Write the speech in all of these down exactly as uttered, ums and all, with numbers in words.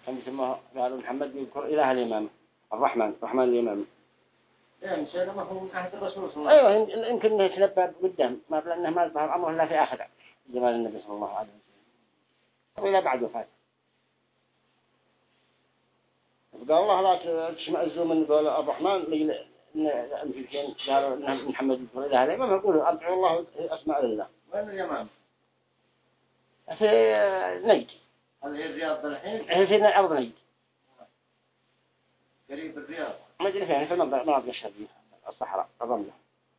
كان يسموه قالوا محمد يذكر إله الإمام الرحمن الرحمن الإمام. يعني شيء ما هو من عهد الرسول صلى الله عليه وسلم. أيوة يمكن إنه يتنبأ قدام ما بلأنه ما ظهر أمره إلا في آخر زمان النبي صلى الله عليه وسلم وإلى بعد وفاته. قال الله لا تشمئزوا من قول الرحمن إن المشركين قالوا إن محمد يذكر إله الإمام يقولوا أدعوا الله أسماء لله. وين اليمن؟ في نجد. هل هي الرياض الحين؟ هي في أرض نجد. قريب الرياض. ما أدري فين في المناطق الشرقية الصحراء الرملة.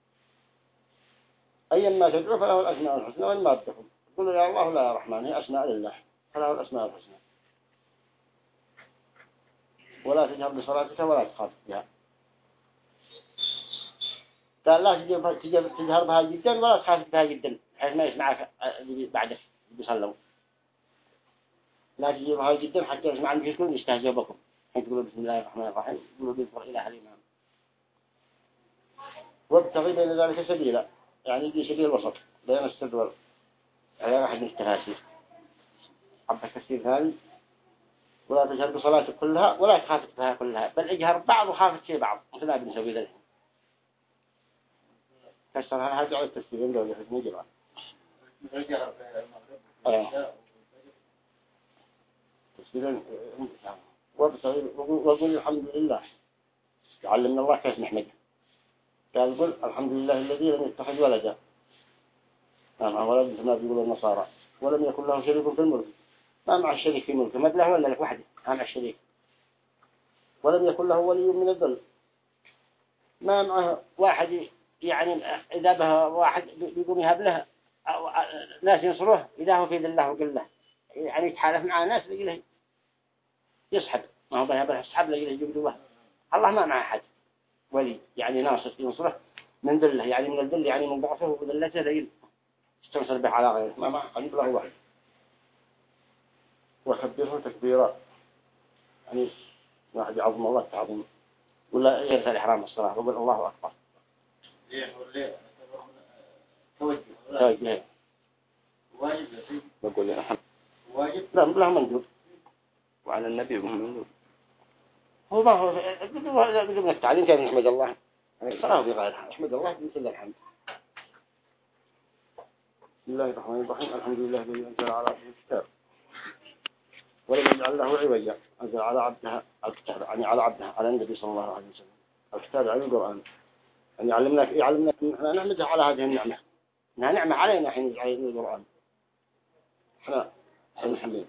أيما تدعو فله الأسماء الحسنى وإما تدعو قولوا يا الله لا يا رحمن هي أسماء لله فله الأسماء الحسنى. ولا تجهر بصلاتك ولا تخاف بها. قال لا تجهر بها جدا ولا تخاف بها جدا حيث ما يسمعك بعدك بيصلوا. لا تجهر بها جدا حتى يسمع المشركون يستهزئوا بكم. حين تقولوا بسم الله الرحمن الرحيم تقولوا بيذكر إله الإمام. وابتغي بين ذلك سبيلا يعني يجي سبيل الوسط بين السد وال على واحد من التفاسير. عبد التفسير ثاني ولا تجهر بصلاتك كلها ولا تخافت بها كلها بل اجهر بعض وخافت شيء بعض مثل ما بنسوي ذلك. فسرها هذا على التفسيرين دول في مجرى. اه تفسيرين وقل الحمد لله علمنا الله كيف نحمده. قال قل الحمد لله الذي لم يتخذ ولدا نعم ولد كما بيقولوا النصارى ولم يكن له شريك في الملك ما مع الشريك في ملكه ما له ولا لك وحده ما مع الشريك ولم يكن له ولي من الذل ما معه واحد يعني إذا به واحد بيقوم يهب له أو ناس ينصروه إذا هو في ذله وقله يعني يتحالف مع ناس لقله يسحب ما هو بيهب له يسحب لقله يجب الله الله ما مع أحد ولي يعني ناصر ينصره من ذله يعني من الذل يعني من ضعفه وذلته لقله استنصر به على غيره ما مع قريب له واحد. وخبره تكبيرا يعني واحد يعظم الله تعظيم ولا يرفع الإحرام الصلاة ويقول الله أكبر. ليه وليه توجه توجه واجب بقول يا أحمد واجب لا لا منجوب وعلى النبي وهم هو ما هو بدون التعليم كان نحمد الله الصلاة بغيرها نحمد الله بمثل الحمد. بسم الله الرحمن الرحيم الحمد لله الذي أنزل على عبده الكتاب ولم يجعل له عوجا أنزل على عبدها الكتاب يعني على عبدها على النبي صلى الله عليه وسلم الكتاب عن القرآن أن يعلمنا يعلمنا أن نحمده على هذه النعمة إنها نعمة علينا حين يجعل القرآن إحنا نحمد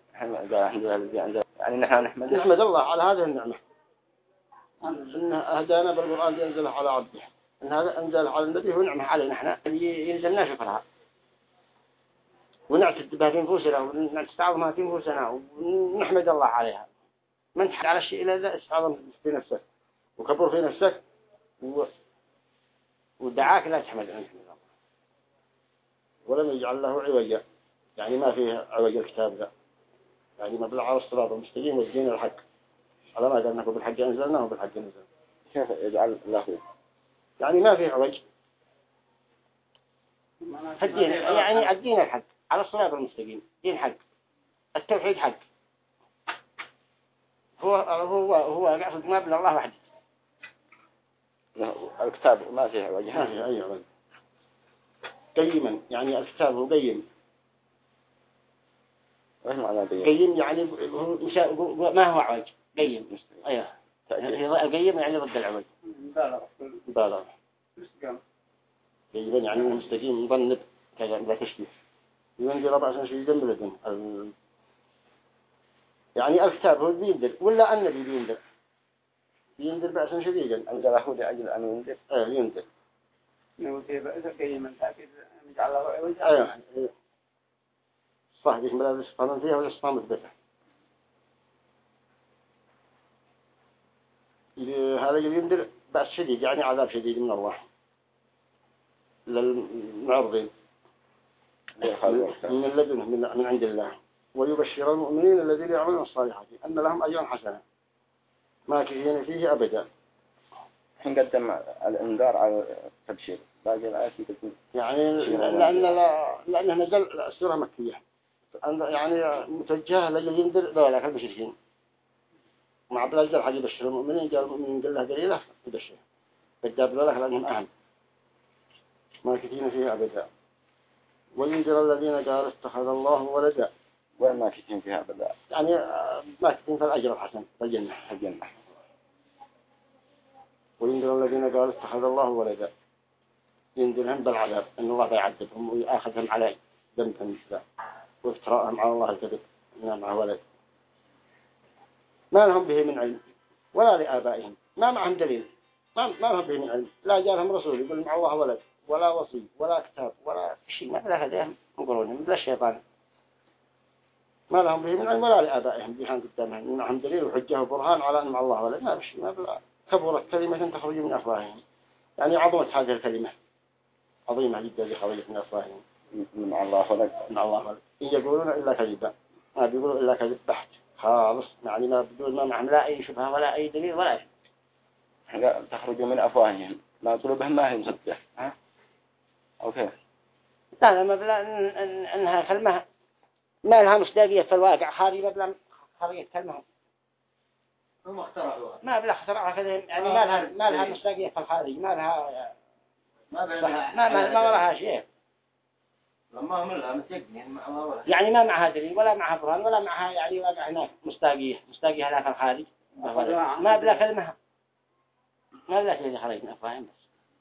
يعني نحن نحمد نحمد الله على هذه النعمة إن أهدانا بالقرآن ينزل على عبده إن هذا أنزل على النبي هو نعمة علينا إحنا ينزلنا شكرها ونعتد بها في نفوسنا ونستعظمها في نفوسنا ونحمد الله عليها. من تحد على الشيء إلا ذا استعظم في نفسك وكبر في نفسك و... ودعاك لا تحمد عنه الله. ولم يجعل له عوجا يعني ما فيه عوج الكتاب ذا يعني مبلغ على الصراط المستقيم والدين الحق على ما قالنا بالحق أنزلناه وبالحق نزل. كيف يجعل له يعني ما فيه عوج الدين يعني الدين الحق على الصراط المستقيم دين حق التوحيد حق هو هو هو يقصد ما بلا الله وحده الكتاب ما فيه وجه ما فيه أي عوج قيما يعني الكتاب هو قيم ايش معنى قيم قيم يعني ما هو عوج قيم ايوه القيم يعني ضد العوج مبالغ مبالغ قيما يعني مستقيم مضنب كذا لا تشبيه ينزل ربع سنة شيء جنب لدن ال... يعني الكتاب هو بينزل ولا النبي بينزل بينزل بأسا شديدا أنزل أخوذ أجل أن ينزل آه ينزل نوتي بأسا قيما تأكيد نجعل الله عوج أيوه صح بسم الله الصفان فيها ولا الصفان مثبتة هذا ينزل بأس شديد يعني عذاب شديد من الله للمعرضين من لدنه من عند الله ويبشر المؤمنين الذين يعملون الصالحات أن لهم أجرا حسنا ماكثين فيه أبدا. حين قدم الإنذار على التبشير باقي الآيات تقول يعني لأن لا لأنه نزل السورة مكية يعني متوجهة للي ينذر ذولا المشركين مع بلاد الحاجة يبشر المؤمنين، جاء المؤمنين قال لها قليلة يبشر فجاب ذلك لأنهم أهم ما كتين فيها أبدا. وينذر الذين قالوا اتخذ الله ولدا، وما كتين فيها أبدا يعني ما كتين في الأجر الحسن في الجنة الجنة. وينذر الذين قالوا اتخذ الله ولدا، ينذرهم بالعذاب أن الله بيعذبهم ويأخذهم على ذنبهم وافتراءهم على الله الكذب إن معه ولد ما لهم به من علم ولا لآبائهم، ما معهم دليل، ما ما لهم به من علم، لا جاءهم رسول يقول مع الله ولد ولا وصي ولا كتاب ولا شيء، ما لا هذين يقولونهم لا الشيطان، ما لهم به من علم ولا لآبائهم بيحان قدامهم معهم دليل وحجة وبرهان على أن مع الله ولد، ما بشيء ما بلا كبرت كلمة تخرج من أفواههم، يعني عظمت هذه الكلمة عظيمة جدا اللي خرجت من أفواههم من الله ولد من الله ولد، إن يقولون إلا كذبا، ما بيقولوا إلا كذب بحت خالص، يعني ما بدون ما معهم لا أي شبهة ولا أي دليل ولا شيء، تخرج من أفواههم ما قلوبهم ما هي مصدقة. ها أوكي لا ما بلا إن إن إنها كلمة ما لها مصداقية في الواقع، هذه ما بلا خرجت كلمة هم اخترعوها ما بلا اخترعها كذا، يعني ما لها ما لها مصداقية في الخارج، ما لها ما ما ما ما لها شيء، لما هم لها متيقنين ما ولا يعني ما معها دليل ولا معها برهان ولا معها يعني واقع هناك مصداقية مصداقية لا في الخارج، ما بلا كلمة ما بلا شيء خرج من أفواههم بس.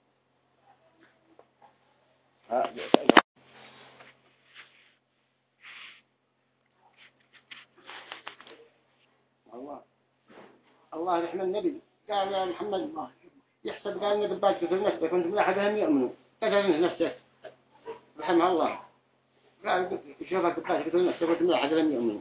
الله الله رحمة النبي قال يا محمد يحسب قال النبي باك في نفسك كنت من أحدهم يؤمنوا تجعل نفسك رحمه الله قال شوفك باك في نفسك كنت من أحدهم يؤمنوا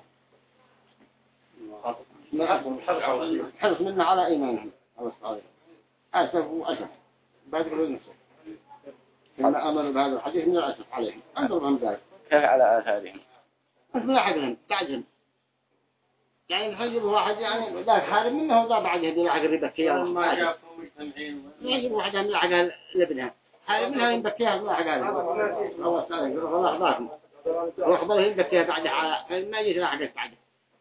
حرص منا على إيمانهم الله سبحانه أسف وأسف بعد كل نفسك لما آمنوا بهذا الحديث من الأسف عليهم أنظرهم ذلك كيف على آثارهم كنت من أحدهم بعدهم يعني الحجب واحد يعني ذاك حارب منه وذا بعده يدل عقل ربكيها ما جابوا مجتمعين يجب واحد من عقل لابنها حارب منها ينبكيها الله عقاله الله تعالى يقول الله أحضاكم روح ضله ينبكيها بعده على ما يجي عقل بعده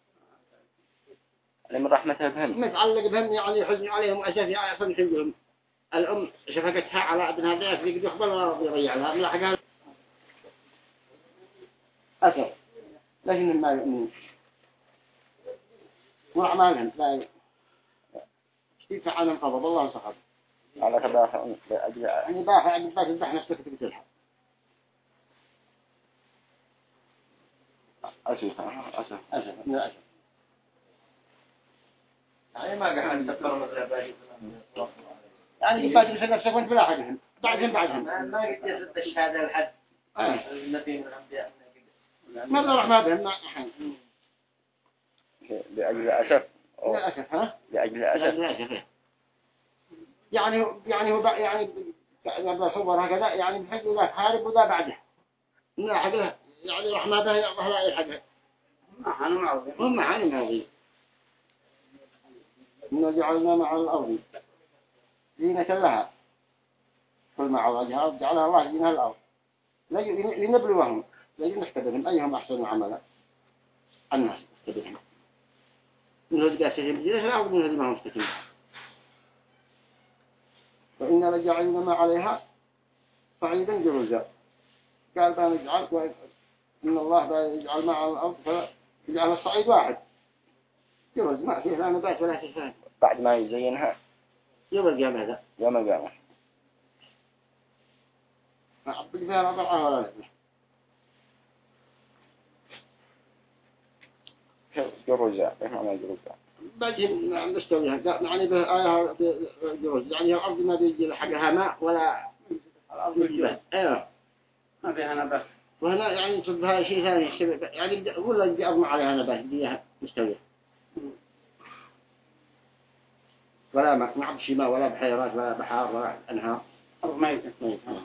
من رحمته بهم متعلق بهم يعني يحزن عليهم وأسف يعصم حجهم الأم شفقتها على ابنها ذاك يقدر يقبل ولا يضيع لها من عقل أسف لكن ما يؤمنون وأعمالهم لا كيف عنهم فضل الله سخط على كباحة لأجل يعني باحة يعني باحة البحر نفسك تقتلها أسف أسف أسف من الأسف يعني ما قاعد تفكر مثل باقي يعني باحة مثل نفسك وانت بلا حدهم بعدهم بعدهم ما قد يصد الشهادة لحد آه. النبي من الأنبياء ما بلا رحمة بهم ما أحد لأجل أسف من الأسف ها لأجل أسف للأسف يعني يعني هو يعني يبدأ صور هكذا يعني بحيث ذا خارب وذا بعده من أحد يعني رحمة به يعطيها لا يحدها ما حنو معظم هم حالهم هذه إنه جعلنا مع الأرض زينة لها كل ما عوضها جعلها الله زينة الأرض لنبلوهم لنختبرهم أيهم أحسن عملا الناس نختبرهم من هذه قاسهم زينة الأرض من هذه ما هم استكين فإن رجعنا ما عليها صعيدا جرزا قال بنجعل إن الله بيجعل ما على الأرض فيجعل الصعيد واحد جرز ما فيه لا نبات ولا شيء ثاني بعد ما يزينها يوم القيامة هذا يوم القيامة ما عبد فيها لا ضرعها ولا نسمة جرزا إيش معنى جرزا بعدين نستويها يعني به آية جرز يعني الأرض ما بيجي حقها ماء ولا الأرض الجبال أيوه ما فيها نبات وهنا يعني تصبها شيء ثاني يعني ولا بدي أضمع عليها نبات بديها مستوية ولا ما ما عبد شيء ماء ولا بحيرات ولا بحار ولا أنهار أرض ما يمكن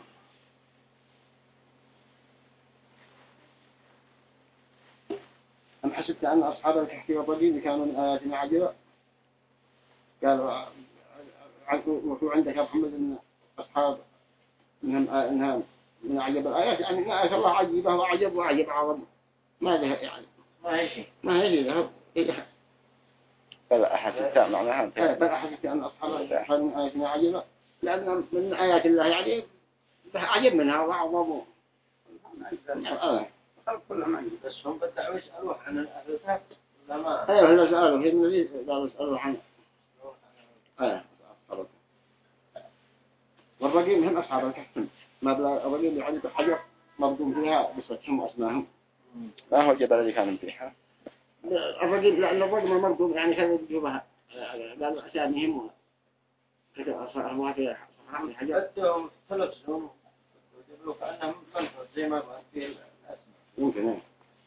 أم حسبت أن أصحاب الكهف والرقيم كانوا من آياتنا عجبا قالوا وفي عندك يا محمد أن أصحاب إنهم إنها من أعجب الآيات يعني إن آيات الله عجيبة وعجب وعجب عظم ما له يعني ما هي شيء ما هي له بل أحد التاء معناها بل أحد التاء أن أصحاب كان من آياتنا عجبا لأن من آيات الله يعني عجب منها وعظموا خلق كل ما بس هم بدأوا يسألوا عن الأهل لما أيوه لا سألوا في النبي قالوا يسألوا عنه أيوه والرقيم هم أصحاب الكهف ما بلا الرقيم يعني بحجر مبدوم فيها بصتهم وأسمائهم ما هو الجبل الذي كانوا فيها الرقيم لأن الرقم المبدوم يعني كانوا يجيبها قالوا أساميهم كده أصحابها في صحراء الحجر بدهم ثلاث سنين ويجيبوا كأنهم منفذ زي ما قال في الأسماء يمكن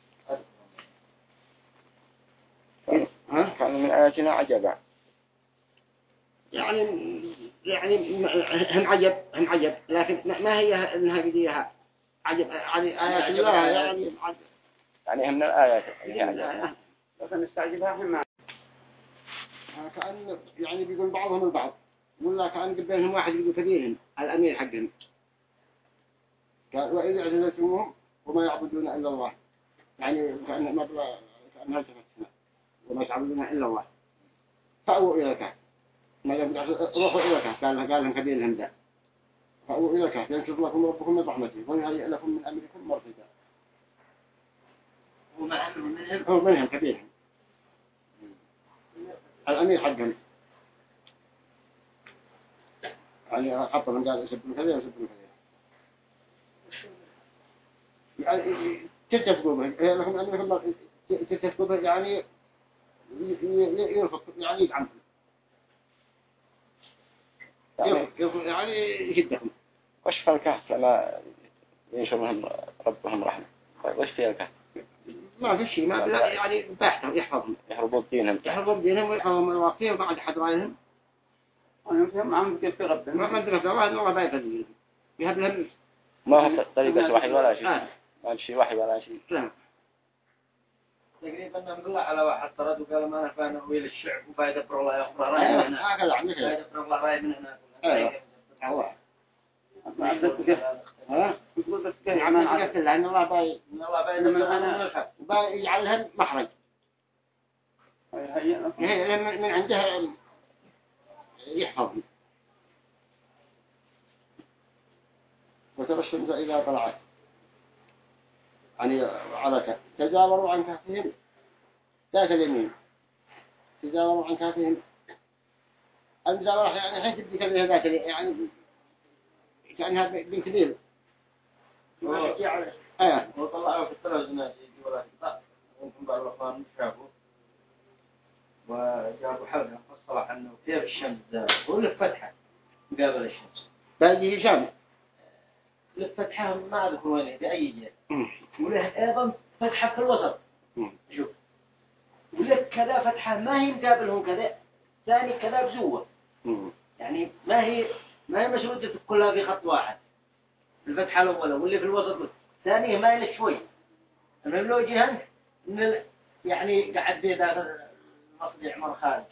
ها كانوا من آياتنا عجبا يعني يعني هم عجب هم عجب لكن ما هي انها بديها عجب يعني آيات الله يعني عجب يعني هم من الآيات هي عجب لكن استعجبها هم كأن يعني بيقول بعضهم البعض يقول لا كأن بينهم واحد يقول كبيرهم الأمير حقهم قال وإذا اعتزلتموهم وما يعبدون إلا الله يعني كأن ما بلا كأنها تفتنا وما يعبدون إلا الله فأووا إلى الكهف ما روحوا إلى الكهف قال قال لهم كبيرهم ذا فأووا إلى الكهف ينشر لكم ربكم من رحمته ويهيئ لكم من أمركم مرفقا وما أمر منهم هو منهم كبيرهم الأمير حقهم يعني حطهم قال يسبون كذا يسبون كذا يعني تتفقوا به لكم أمركم تتفقوا به يعني يرفض يعني يدعمكم يعني يشدهم وش في الكهف لما ينشرهم ربهم رحمة وش في الكهف ما في شيء ما لا يعني باحثهم يحفظهم يحربوا دينهم يحفظوا دينهم ويحفظوا الواقية وبعد حضرائهم ويمكن عم كيف ربنا ما مدرسة واحد والله بايفذ يهب لهم ما هو طريقة وحي ولا شيء آه. ما شيء وحي ولا شيء لا تقريبا نقول على واحد طرد وقال ما أنا فانا ويل الشعب وبايدبر الله يخبر رأي من هنا هكذا عندك بايدبر الله رأي من هنا ايوه الله ها يقول بس يعني عمان عرفت لأن الله باي الله بايد من أنا باي يجعلهم محرج هي من من عنده يحفظهم وترى الشمس إذا طلعت يعني على تجاوروا عن كهفهم ذات اليمين تجاوروا عن كهفهم المجاورة يعني حيث تبدي كلمة ذات يعني كأنها بنت ليل ايه وطلعوا في التلفزيون يجي ولا يطلع وممكن بعض الأخوان شافوا وجابوا حلقة فصلوا عنه كيف الشمس هو لفتحة مقابل الشمس باقي هشام لفتحة ما أذكر وين بأي جهة وله أيضا فتحة في الوسط شوف ولك كذا فتحة ما هي مقابلهم كذا ثاني كذا بزوة يعني ما هي ما هي مسودة كلها في خط واحد الفتحة الأولى واللي في الوسط ثانية ما هي شوي المهم لو جهنت من يعني قاعد ذي ذا المصدع عمر خالد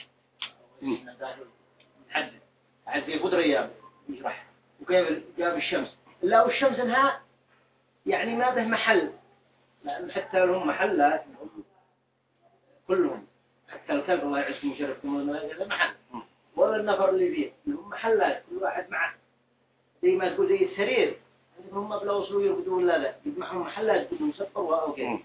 محدد قاعد ذي قدر أيام يشرح وكيف جاب الشمس لا والشمس انها يعني ما به محل لأن حتى لهم محلات كلهم حتى الكلب الله يعزكم وشرفتم هذا محل ولا النفر اللي فيه لهم محلات كل واحد معه زي ما تقول زي السرير هم بلا وصلوا يرقدون لا لا يجمعهم محلات بدهم يسفروا أو كذا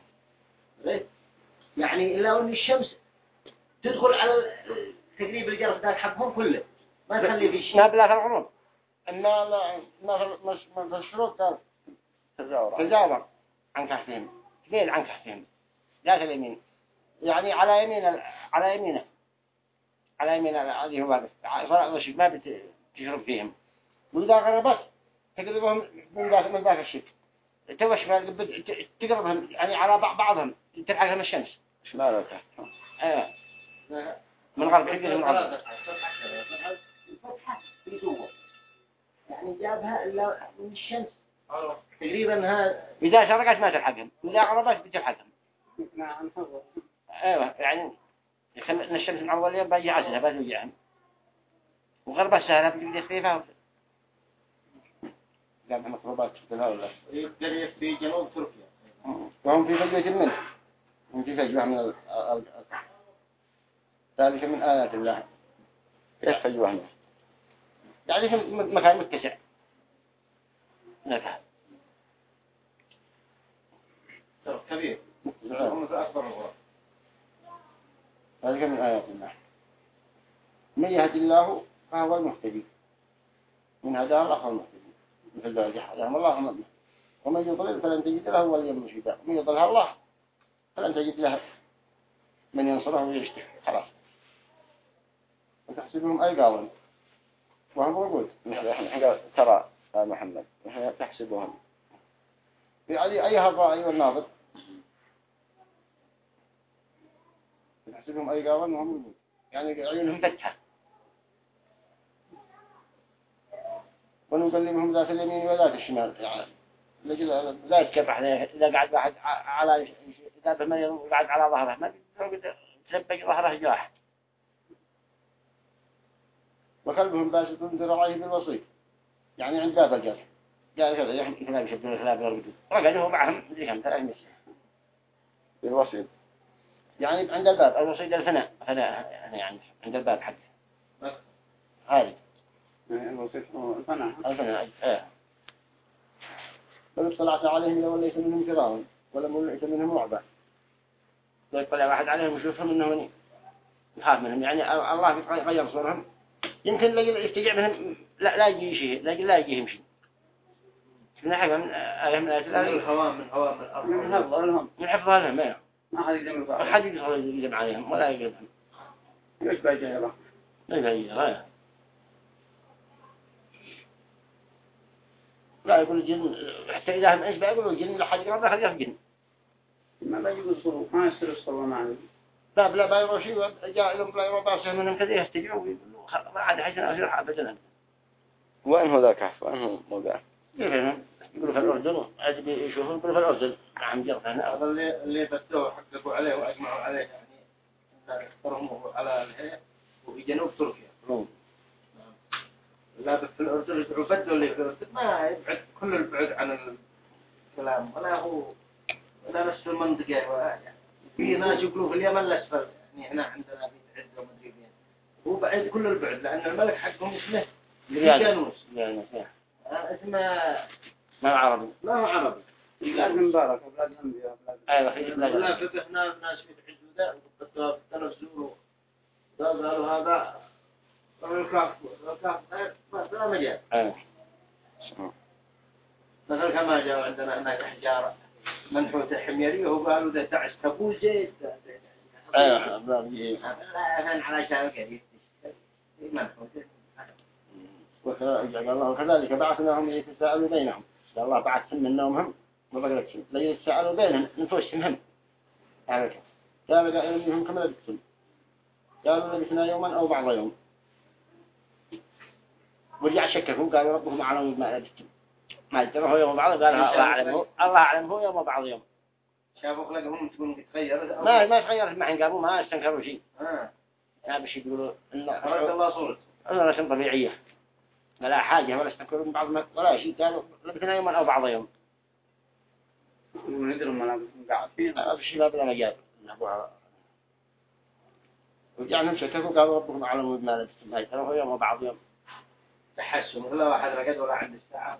يعني إلا أن الشمس تدخل على تقريب الجرف ذات حقهم كله ما تخلي فيه شيء ما بلا في العروض إنما لا ما مش ما في الشروط قال تجاور تجاور عن كهفهم كثير عن كهفهم ذات اليمين يعني على يمين على يمينه على يمين هذه هو هذا الشيء ما بتشرب فيهم وإذا غربت تقربهم من ذاك من ذاك الشيء توش تقربهم يعني على بعضهم تلحقهم الشمس شمال تحت آه من غرب حقهم من غرب الفتحة في جوا يعني جابها إلا من الشمس تقريبا ها إذا شرقت ما تلحقهم إذا غربت بتلحقهم نعم ايوه يعني يخلي الشمس من اول يوم باجي عسلها باجي وغربة سهلة بتبدي خفيفة قامها مطلوبات تشتغل ولا يقدر في جنوب تركيا وهم في فجوة منه هم في فجوة من ال ذلك من آيات الله. كيف فجوهنا يعني في مكان متسع نكه كبير هم في أكبر الغرف. ذلك من آيات الله. من يهد الله فهو المهتدي من هداه الله فهو المهتدي مثل ذلك حدهم الله هم. ومن يضلل فلن تجد له وليا مرشدا. ومن يضلها الله فلن تجد له من ينصره ويشتكي خلاص. وتحسبهم أيقاظا وهم موجود. نحن ترى يا محمد نحن تحسبهم يعني أيها الرأي والناظر تحسبهم أيقاظا وهم موجود يعني عيونهم فتحة. ونقلبهم ذات اليمين وذات الشمال يعني لا يتكبح إذا قعد واحد على إذا بمن قعد على ظهره ما تسبق ظهره جاح. وقلبهم باسط ذراعيه بالوصيف يعني عند باب الجرح قال كذا يحمل كلام يشبه الخلاف والردود رقده معهم ذي كم ثلاث مسح بالوصيد يعني عند الباب الوصيد الفناء فناء يعني, يعني عند الباب حق هذه الوصيد الفناء الفناء ايه. بل اطلعت عليهم لو ليس منهم كرام ولم ليس منهم رعبة. لو يطلع واحد عليهم ويشوفهم انه يخاف منهم يعني الله يغير صورهم يمكن لا يستجيب منهم لا لا يجي شيء لا لا يجيهم شيء. من حاجة من آية من آيات الله الهواء من هواء من الأرض من حفظ لهم من حفظ لهم ما ما حد يجمع ما حد يجمع عليهم ولا يجيبهم ليش بيجيره لا يجيره لا يقول الجن حتى إذا هم إيش بيقولوا الجن لا حد يقرب خليه الجن ما بيجوا الصلو ما يصير الصلو معنا لا بلا بيروا شيء جاء لهم بلا يروا باسهم منهم كذا يستجيبوا ويقولوا ما عاد حاجة أصير أبدا. وين هو ذا كهف وين هو موقع يفهم يقولوا في الأردن عاد يشوفون يقولوا في الأردن عم جرف هنا هذا اللي اللي فتوه حققوا عليه وأجمعوا عليه يعني اخترموا على الهيئة وفي جنوب تركيا. نعم. لا بس في الأردن يدعوا فتوه اللي في الأردن ما يبعد كل البعد عن الكلام ولا هو ولا نفس المنطقة يعني. في ناس يقولوا في اليمن الأسفل يعني هنا عندنا في عدة ومدري فين هو بعيد كل البعد لأن الملك حقهم اسمه جانوس اسمه ما هو عربي ما هو عربي بلاد مبارك بلاد أنبياء بلاد لا فتحنا الناس في الحجودة وقد تنزلوا قالوا هذا الكاف الكاف ما مجال مثلا كما جاء عندنا هناك حجارة منحوتة حميرية وقالوا ده تعش تبوز زيت ايوه لا على شان قريب منحوتة وقال الله كذلك بعثناهم يتساءلوا بينهم قال الله بعثهم من نومهم وبقلتهم لا يتساءلوا بينهم نفوسهم هم عارف قال قائل منهم كما لبثتم قالوا لبثنا يوما أو بعض يوم ورجع شككوا قالوا ربهم أعلم بما لبثتم ما يدروا هو يوم بعض قال الله أعلم هو الله أعلم هو يوم بعض يوم شافوا خلقهم تكون تتغير ما ما تغيرت ما حنقابوا ما استنكروا شيء اه يا بشي يقولوا إن الله صورت أنا رسم طبيعية ولا حاجة ولا استنكروا من بعض ما ولا شيء قالوا لبثنا يوما أو بعض يوم وندروا ملابسهم قاعد فيها بشي لا بلا مجال ورجعنا شككوا قالوا ربهم أعلم بما لبثتم ما يدروا هو يوم بعض يوم تحسوا ولا واحد رقد ولا عند الساعة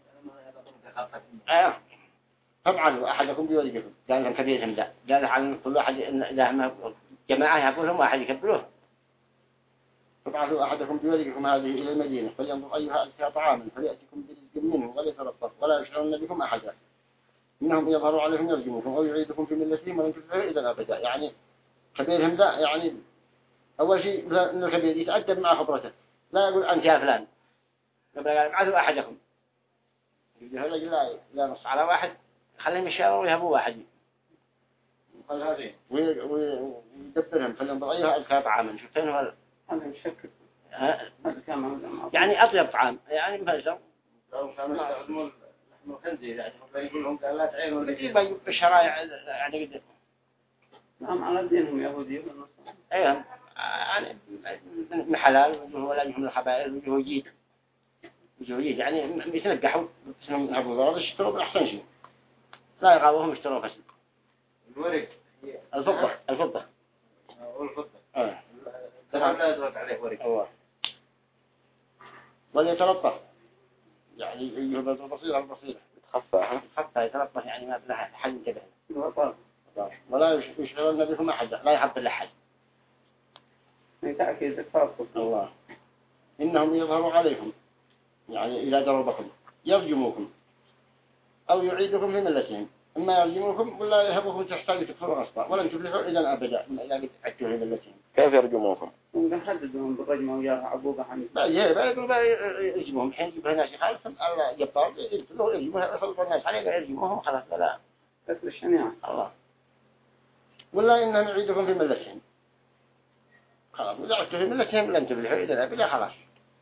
آه طبعا أحدكم بيوليكم قال لهم كبيرهم ذا قال عن كل واحد إن إذا ما جماعة يقولهم واحد يكبروه فبعثوا أحدكم بيوليكم هذه إلى المدينة فلينظر أيها أزكى طعاما فليأتكم برزق منه ولا يتلطف ولا يشعرن بكم أحدا إنهم يظهروا عليهم يرجموكم أو يعيدكم في ملتهم ولن تفلحوا إذا أبدا. يعني كبيرهم ذا يعني أول شيء إن الكبير يتأدب مع خبرته لا يقول أنت يا فلان قال ابعثوا أحدكم يقول لا لا نص على واحد خليهم يشاروا ويهبوا واحد قال هذه ويدبرهم فلينظر أيها أزكى طعاما شفتين هو هذا يشكل يعني أطيب طعام يعني مفلسر لو كانوا يستخدموا لحم الخنزير يعني يقول لهم قال لا تعينوا يجيب الشرايع يعني قد نعم على دينهم يهودي والنصارى ايوه يعني من حلال ولا يهم الخبائث وجوجيد وجوجيد يعني بيتنقحوا اسمهم أبو ضرب يشتروا بأحسن شيء لا يقابوهم يشتروا فسد الورق الفضة الفضة والفضة اه هذا لا يدرك عليه ورق الله وليتلطف يعني يجيب البصيرة البصيرة تخفى حتى يتلطف يعني ما بلا حل كده وطال ولا يشغلون بكم أحد لا يحب لأحد تأكيد الفاصل الله إنهم يظهروا عليكم يعني إذا ضربكم يرجموكم أو يعيدكم في ملتهم إما يرجموكم ولا يهبوكم تحتاج تكفروا غصبا ولن تفلحوا إذا أبدا إلا بتعدوا في ملتهم. كيف يرجموكم؟ نحددهم بالرجم وياها عقوبة عن لا يجب يقول بقى يرجموهم الحين يجيبها ناس يخالفهم الله يبطل يقتلوا يرجموها يخلطوا الناس عليه يرجموهم خلاص لا قتل الشنيعة الله ولا إنهم يعيدكم في ملتهم خلاص إذا عدتوا في ملتهم لن تفلحوا إذا أبدا خلاص.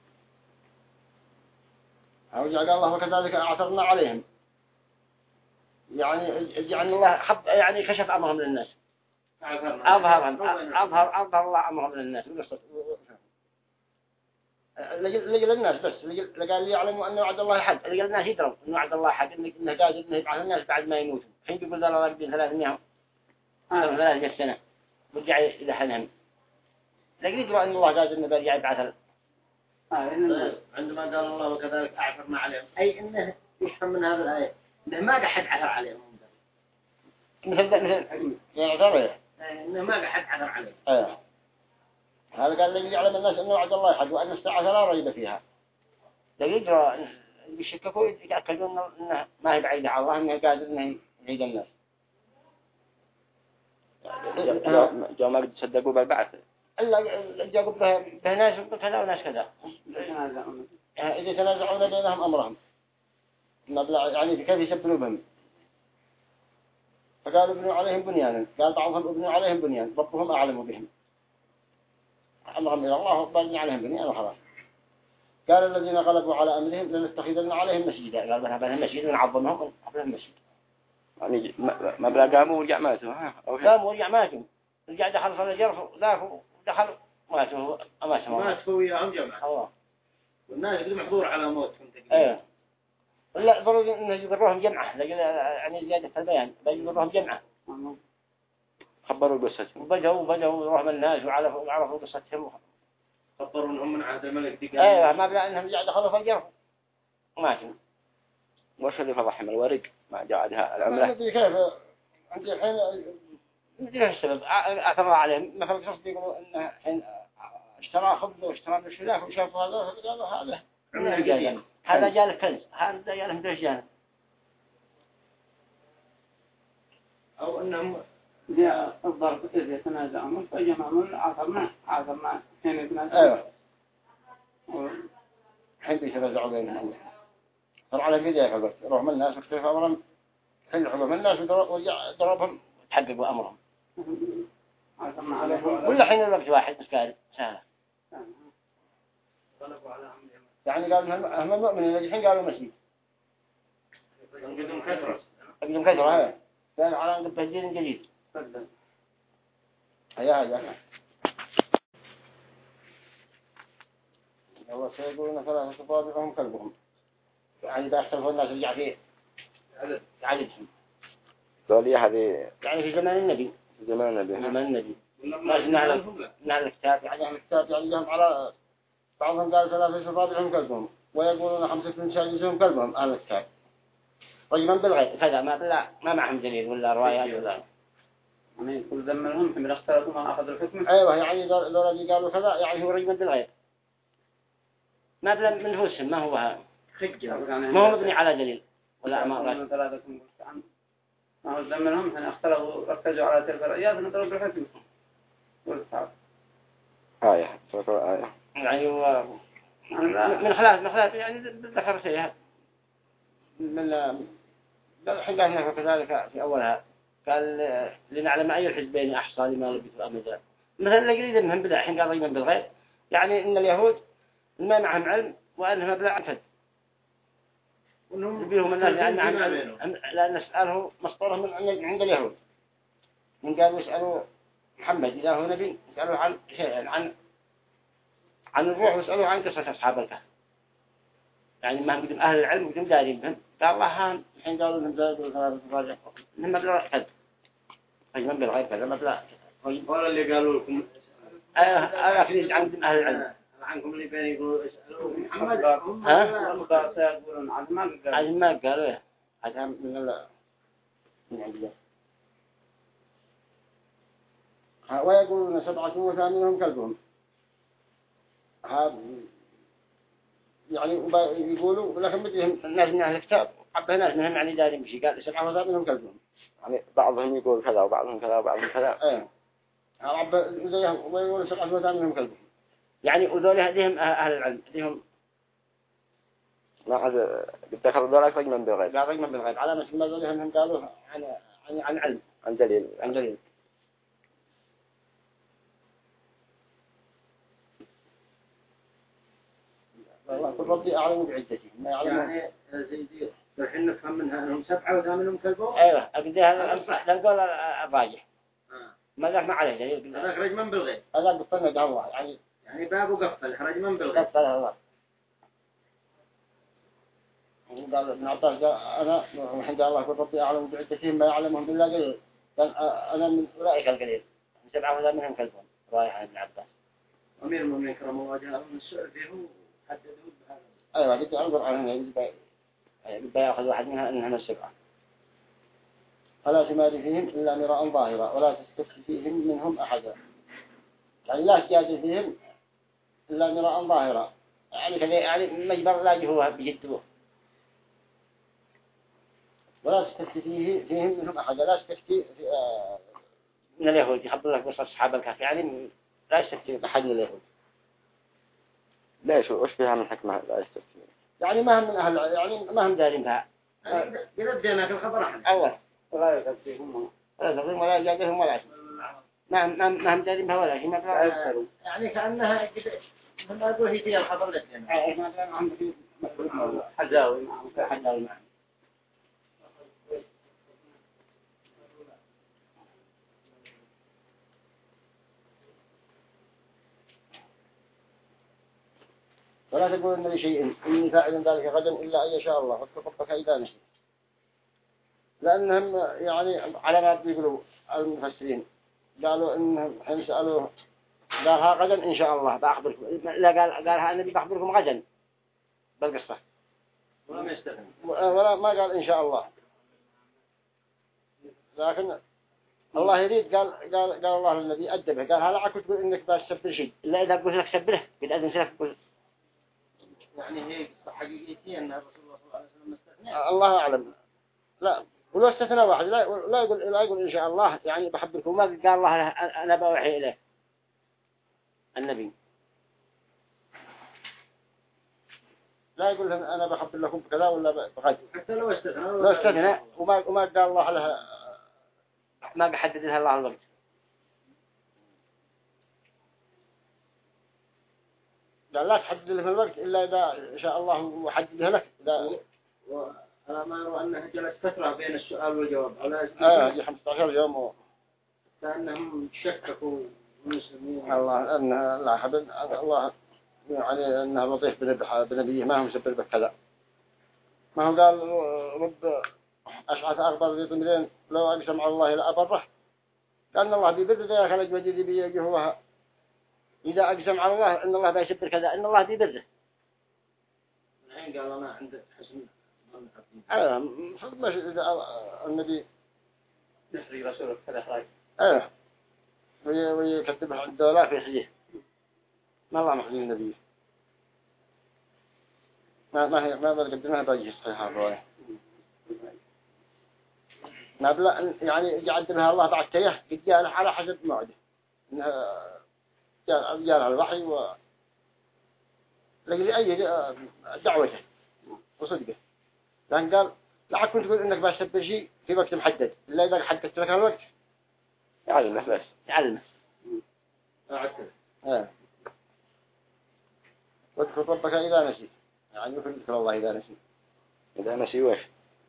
أو جعل الله وكذلك أعثرنا عليهم يعني يعني الله حب يعني كشف أمرهم للناس أظهرهم أظهر أظهر الله أمرهم للناس لجل الناس بس لجل قال يعلموا أن وعد الله حق لجل الناس يدروا أن وعد الله حق إنه قادر إنه يبعث الناس بعد ما يموتوا حين يقول ذا الله ربي ثلاثمائة ثلاثمائة سنة برجع إلى حنهم لكن يدروا أن الله قادر إنه برجع يبعث عندما قال الله وكذلك أعثرنا عليهم أي إنه يفهم من هذا الآية إنه ما قحد عثر عليهم مثل مثل يعثر إنه ما قحد عثر عليهم. آه. هذا قال لي يعلم الناس أن وعد الله حق وأن الساعة لا ريب فيها. لكن يدرى يشككوا يتأكدون إنه ما هي بعيدة على الله إنه قادر إنه يعيد الناس. جاء ما قد صدقوا بالبعث. إلا جاءوا به به ناس كذا وناس كذا. إذا تنازعون بينهم أمرهم. مبلغ يعني كيف يسبلوا بهم. فقالوا ابنوا عليهم بنيانا. قال بعضهم ابنوا عليهم بنيان. ربهم أعلم بهم. أمرهم إلى الله وقالوا عليهم بنيان وخلاص. قال الذين غلبوا على أمرهم لنتخذن عليهم مسجدا. قال بنها مسجد ونعظمهم ونعظمهم مسجد. يعني مبلغ قاموا ورجع ماتوا ها؟ قاموا ورجع ماتوا. رجع دخل صلى جرف ذاك دخل ماتوا أماتهم. ماتوا وياهم جماعة. الله. والناس يقدر محظور على موتهم تقريبا. إيه. لا ضروري إنه يقرهم جمعة لكن يعني زيادة في البيان بيقرهم جمعة. خبروا قصتهم. وبدأوا بدأوا يروحوا الناس وعرفوا وعرفوا قصتهم. خبروا إنهم من عهد الملك دي. إيه ما بلا إنهم جاء دخلوا في الجرف. ماتوا. وش اللي فضحهم الورق ما جاء العملة. ما أدري كيف عندي الحين ما أدري السبب اعترض عليهم مثلا قصد يقولوا إنه حين اشترى خبز واشترى بالشلاف وشافوا هذا قالوا هذا هذا جاء الكنز هذا جاء لهم دجان أو إنهم جاء الضرب إذا يتنازعون فجمعون عثرنا عثرنا حين يتنازعون. أيوة. حين يتنازعوا بينهم. صار على كذا يا فقط روح من الناس واختلف أمرهم حين حكم الناس وضربهم تحققوا أمرهم. عثرنا عليهم. ولا حين الوقت واحد مسكاري سهل. غلبوا على أمرهم. يعني قالوا هم المؤمنين الحين قالوا مسجد. قدم كثرة. قدم كثرة هذا. كان على تسجيل جديد. تفضل. هيا هيا. هو سيقولون ثلاثة صفابعهم كلبهم. يعني إذا اختلفوا الناس رجع فيه عددهم. قال هذه. يعني في زمان النبي. في زمان النبي. في زمان النبي. ما نعلم نعلم الكتاب يعني أهل الكتاب يعني لهم على بعضهم قال ثلاثة صفابعهم كلبهم ويقولون خمسة سادسهم كلبهم أهل الكتاب. رجما بالغير كذا ما بلا ما معهم دليل ولا روايات ولا. يعني كل ذمهم حمل اختلفوا ما أخذ الحكم. أيوة يعني لو الذي قالوا كذا يعني هو رجما بالغير. ما بلا من نفسهم ما هو خجة. ما هو مبني على دليل ولا أمارات. ثلاثة عن ما هو ذمهم حين اختلفوا ركزوا على تلك الرأيات نضرب بالحكم. والصعب. آية. فكر آية. يعني هو من خلاف من خلاف يعني ذكر شيء من الحين قالنا كذلك في أولها قال لنعلم أي الحزبين أحصى لما لبثوا أمدا مثلا لقيد منهم بدأ حين قال رجما بالغير يعني إن اليهود ما معهم علم وأنهم بلا عفد يبيهم الناس لأن عن لأن نسأله مصدره من عند اليهود من قالوا يسألوا محمد إذا هو نبي يسألوا عن شيء عن عن الروح ويسألوا عن قصة أصحاب الكهف يعني ما هم قدم أهل العلم وقدم دارين بهم قال الله هان الحين قالوا لهم زاد وثلاثة فراجع إنهم مبلغ كذب رجما بالغير كذا مبلغ ولا اللي قالوا لكم أنا أكيد عند أهل العلم. عنكم اللي بين يقولوا اسألوا محمد ها؟ المقاصة يقولون عاد ما قالوا. عاد ما قالوا هذا من ال من عندنا. ويقولون سبعة وثامنهم كلبهم. هذا يعني يقولوا لكن بدهم الناس من أهل الكتاب حبه ناس منهم يعني دارين بشيء قال سبعة وثامنهم كلبهم. يعني بعضهم يقول كذا وبعضهم كذا وبعضهم كذا. إيه. عب زيهم ويقولوا سبعة وثامنهم كلبهم. يعني وذول هذهم أهل العلم هذهم ما عاد بتذكر ذلك رجما بالغيب. لا رجما بالغيب علامة ما ذولهم قالوا عن عن عن علم عن دليل عن دليل. والله كل ربي أعلم بعدتهم ما يعلم. يعني زي دي الحين نفهم منها أنهم سبعة وثامنهم كلبهم. أيوة أقول هذا القول الراجح. آه. ما ذاك ما عليه دليل. هذاك رجما بالغيب. هذا قفلنا الله يعني. يعني بابه قفل رجما بالغيب. قفلها الله. قال ابن عباس قال أنا الحين قال الله كل ربي أعلم بعدتهم ما يعلمهم إلا قليل. قال أنا من أولئك القليل. سبعة وثامنهم كلبهم رايح عن ابن عباس. أمير المؤمنين كرم الله وجهه من السؤال فيه حددوا بهذا. أيوة قلت أنظر عنها يبقى يبقى يأخذ واحد منها إنها السبعة. فلا تماري فيهم إلا مراء ظاهرا ولا تستفت فيهم منهم أحدا. يعني لا تجادل فيهم إلا مراء ظاهرا. يعني كذا يعني مجبر لا جهوها بجدوه. ولا تستفتي فيه فيهم منهم أحدا. لا تستفتي في آه من اليهود يخبر لك بس أصحاب الكهف يعني لا تستفتي أحد من اليهود. ليش وش فيها من حكمة لا يستفتي؟ يعني ما هم من أهل يعني ما هم دارين بها. إذا بدينا في الخبر أحد. أول. ولا يستفتيهم. ولا يستفتيهم ولا يجادلهم ولا شيء. ما ما ما هم دارين بها ولا شيء. ما يستفتون. يعني كأنها كده ما أقول هي فيها الخبر لك يعني. ما كان عم في حجاوي. حجاوي معه. ولا تقول إن لي شيء إني فاعل ذلك غدا إلا أن يشاء الله وتطبق إذا نشي. لأنهم يعني على ما بيقولوا المفسرين قالوا إنهم حين سألوه قالها غدا إن شاء الله بأخبركم. لا قال قالها النبي بأخبركم غدا بالقصة. ولا ما يستثنى. ولا ما قال إن شاء الله. لكن الله يريد قال قال قال الله الذي أدبه قال هلا عكوا تقول إنك بس سبر شيء إلا إذا قلت لك سبره قد أذن سلف قل. يعني هي حقيقية أن الرسول صلى الله عليه وسلم استثنى. الله أعلم. لا ولو استثنى واحد لا لا يقول لا يقول إن شاء الله يعني بحبكم ما قال الله أنا بوحي إليه النبي لا يقول أنا بحب لكم كذا ولا بغد. حتى لو استثنى. لو استثنى وما وما قال الله لها ما حدد لها الله الوقت. لا لا تحدد لها الوقت إلا إذا شاء الله وحددها لك. إذا أنا ما أرى أنها جلست فترة بين السؤال والجواب. آه دي خمسة عشر يوم و... كأنهم شككوا المسلمين. الله أنها لا حبل الله يعني أنها لطيف بنبيه ما هم سبب بكذا. ما هو قال رب أشعث أخبر ذي ضمرين لو أقسم على الله لأبره. قال الله بيبر ذي خلق مجيدي بيجهوها. إذا أقسم على الله إن الله بيسبر كذا إن الله بيبره. الحين قال أنا عند حسن. أيه مش إذا النبي نحري رسولك كذا خلاص. أيه وي ويكتبها عند الله في حيه. ما الله مخزين النبي. ما ما هي ما بقدمها بيجي صحيح الرواية. ما بلا يعني يعدلها الله بعد تيه قد جاء على حسب موعده. إنها جاء جاء الوحي و لقي أي دعوته وصدقه. لأن قال لا كنت تقول إنك بس تبي شيء في وقت محدد إلا إذا حددت لك الوقت يعلمه بس يعلمه. أعتقد. إيه. واذكر ربك إذا نسيت يعني يذكر الله إذا نسيت. إذا نسي وش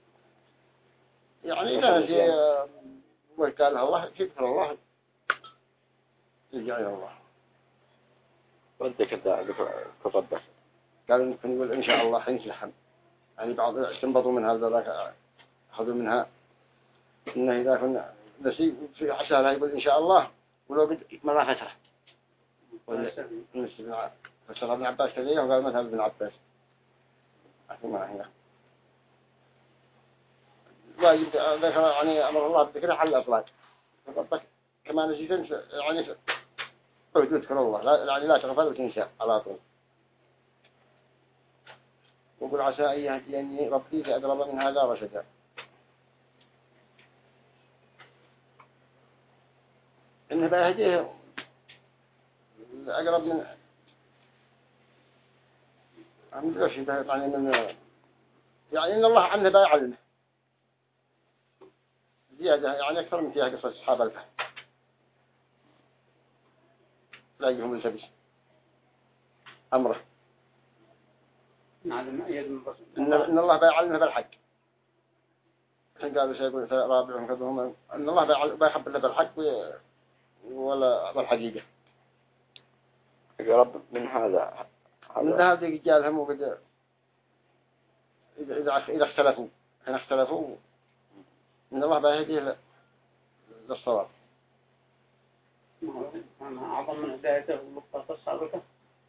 يعني إذا نسي وقال له الله يذكر الله يرجع إلى الله. ودك كذا ذكر ربك. قال ممكن يقول إن شاء الله حين سلحم. يعني بعض استنبطوا من هذا ذاك أخذوا منها إنه إذا كنا نسي في حسالة يقول إن شاء الله ولو قد مرة فترة ونس بن عباس فسر ابن عباس كذيه وقال مثل ابن عباس ما هي واجب ذكر يعني أمر الله بذكره على الأطلاق ربك كما نسيت يعني تذكر الله لا يعني لا تغفل وتنسى على طول وقل عسى أن يهديني ربي فأقرب من هذا رشدا إنه بيهديه أقرب من عم رشد يعني من يعني إن الله عنه بيعلمه زيادة يعني أكثر من فيها قصة أصحاب الكهف لا يجيهم السبيل أمره نعلم يد إن, إن الله بيعلمه بالحق حين قالوا سيقول رابعهم كذبهم إن الله بيحب له بالحق ولا بالحقيقة يقرب من هذا من هذا رجالهم وقد إذا إذا إذا اختلفوا حين اختلفوا إن الله بيهديه للصواب أعظم من هدايته المختص السابقة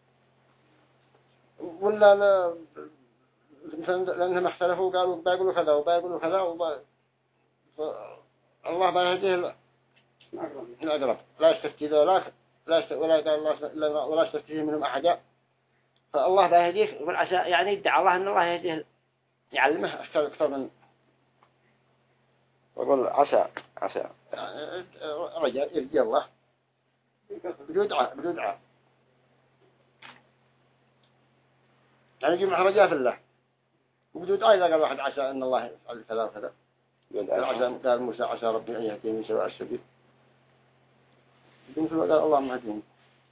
ولا لا لأنهم اختلفوا قالوا بيقولوا كذا وبيقولوا كذا وب... الله بيهديه الأقرب لا يستفتي ذولاك لا يست... ولا قال الله ولا يستفتيه منهم أحدا فالله بيهديه يقول عسى يعني يدعى الله أن الله يهديه يعلمه أكثر أكثر من وقل عسى عسى يعني رجال يرجي الله بدعاء بدعاء يعني جمع رجاء في الله وبدعاء إذا قال واحد عسى أن الله يفعل كذا وكذا قال قال موسى عسى ربي أن يهديني سواء السبيل قال اللهم هديني